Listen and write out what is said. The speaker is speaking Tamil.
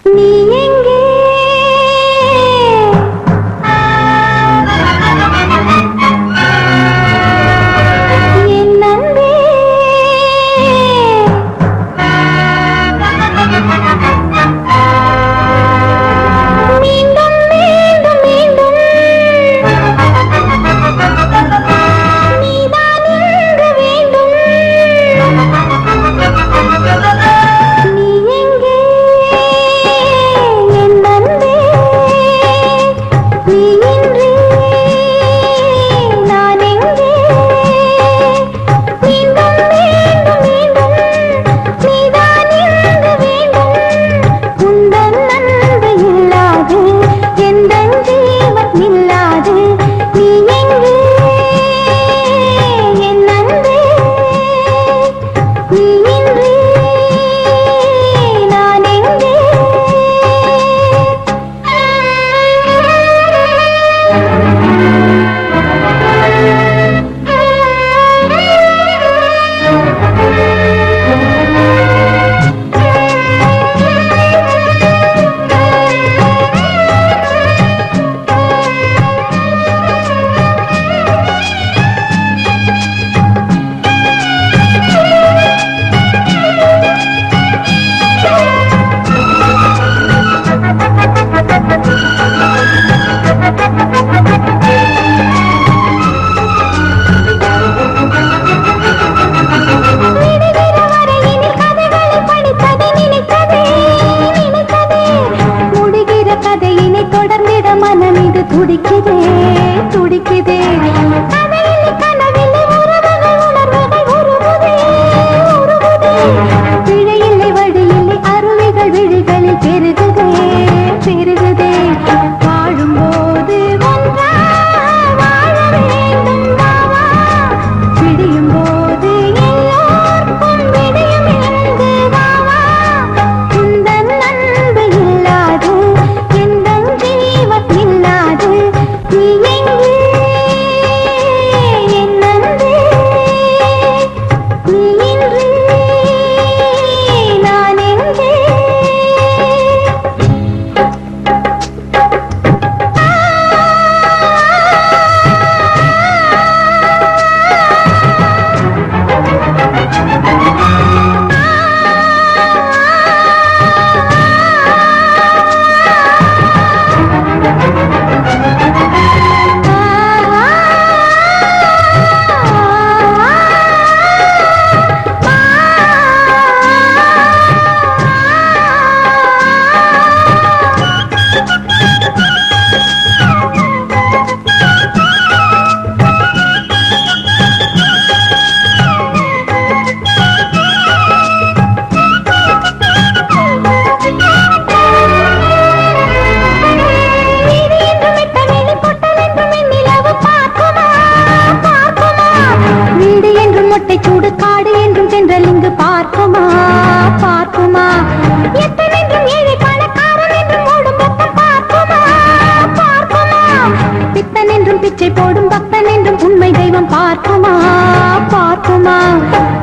நீ எங்கே என் நண்பே மீண்டும் மீண்டும் மீண்டும் நீதான் இங்கு வேண்டும் நீ எங்கே என் நண்பே நீ இன்றி நான் எங்கே மீண்டும் மீண்டும் மீண்டும் நீதான் இங்கு வேண்டும் உந்தன் நண்பு இல்லாது எந்தன் ஜீவன் இல்லாது நீ எங்கே என் நண்பே நீ இன்றி நான் எங்கே துடிக்குதே துடிக்குதே கதையிலே கனவிலே உறவுகள் உணர்வுகள் உருகுதே உருகுதே விழியிலே வழியிலே அருவிகள் விழிகளில் பெருகுதே பெருகுதே வாழும்போது ஒன்றாக வாழ வேண்டும் வாவா விடியும் போது எல்லோருக்கும் விடியும் எங்கு வாவா உந்தன் நண்பு இல்லாது எந்தன் ஜீவன் இல்லாது நீ எங்கே என் நண்பே நீ இன்றி நான் எங்கே வீடு என்றும் மொட்டை சூடு காடு என்றும் தென்றல் இங்கு பார்க்குமா பார்க்குமா எத்தன் என்றும் ஏழை பணக்காரன் என்றும் ஓடும் பக்கம் பார்க்குமா பார்க்குமா பித்தன் என்றும் பிச்சை போடும் பக்தன் என்றும் உண்மை தெய்வம் பார்க்குமா பார்க்குமா